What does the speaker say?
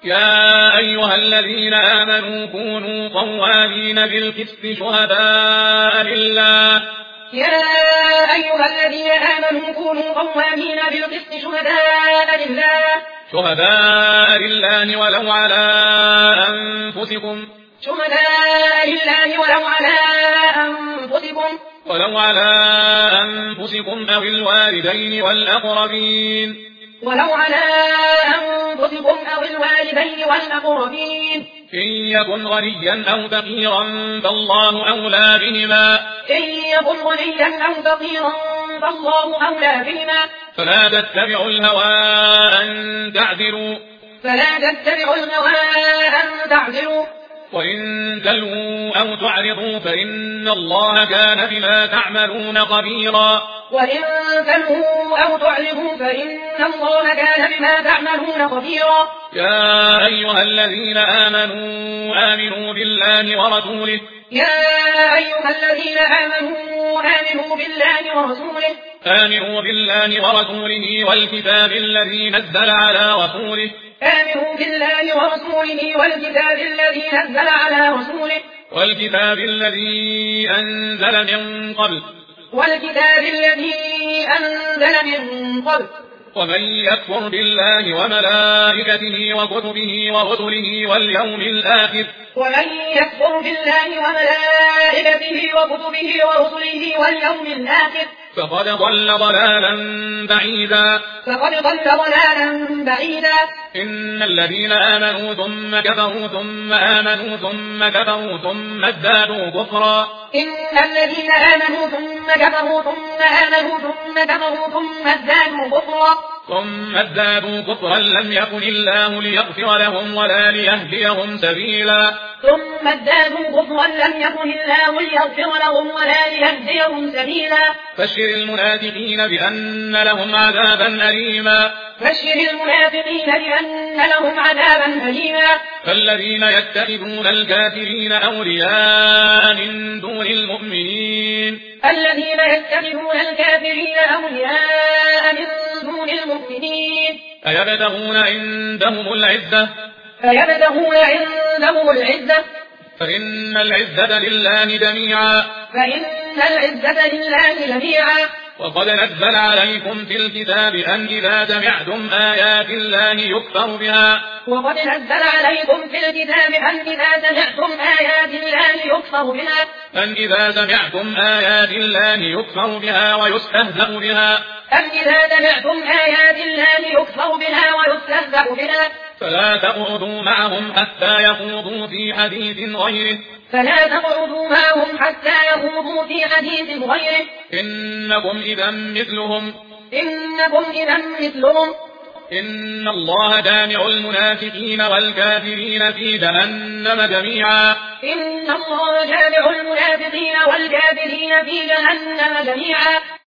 يا أيها الذين آمنوا كونوا قوامين بالقسط شهداء لله. يا أيها الذين آمنوا كونوا قوامين بالقسط شهداء لله ولو على أنفسكم ولو على أنفسكم أو الوالدين والأقربين إن يكن غنيا أو فقيرا فالله أولى بهما فلا تتبعوا الهوى أن تعدلوا وإن تلووا أو تعرضوا فإن الله كان بما تعملون خبيرا يا أيها الذين آمنوا بالله ورسوله والكتاب الذي نزل على رسوله والكتاب الذي أنزل من قبل ومن يكفر بالله وملائكته وكتبه ورسله واليوم الآخر فقد ضل ضلالا بعيدا إن الذين آمنوا ثم كفروا ثم آمنوا ثم كفروا ثم ازدادوا كفرا لم يكن الله ليغفر لهم ولا ليهديهم سبيلا بشر المنافقين بأن لهم عذابا أليما فالذين يتخذون الكافرين أولياء من دون المؤمنين أيبتغون عندهم العزة فإن العزة لله جميعا وقد نزل عليكم في الكتاب أن إذا سمعتم آيات الله يكفر بها ويستهزأ بها فلا تقعدوا معهم حتى يخوضوا في حديث غيره إنكم إذا مثلهم إن الله جامع المنافقين والكافرين في جهنم جميعا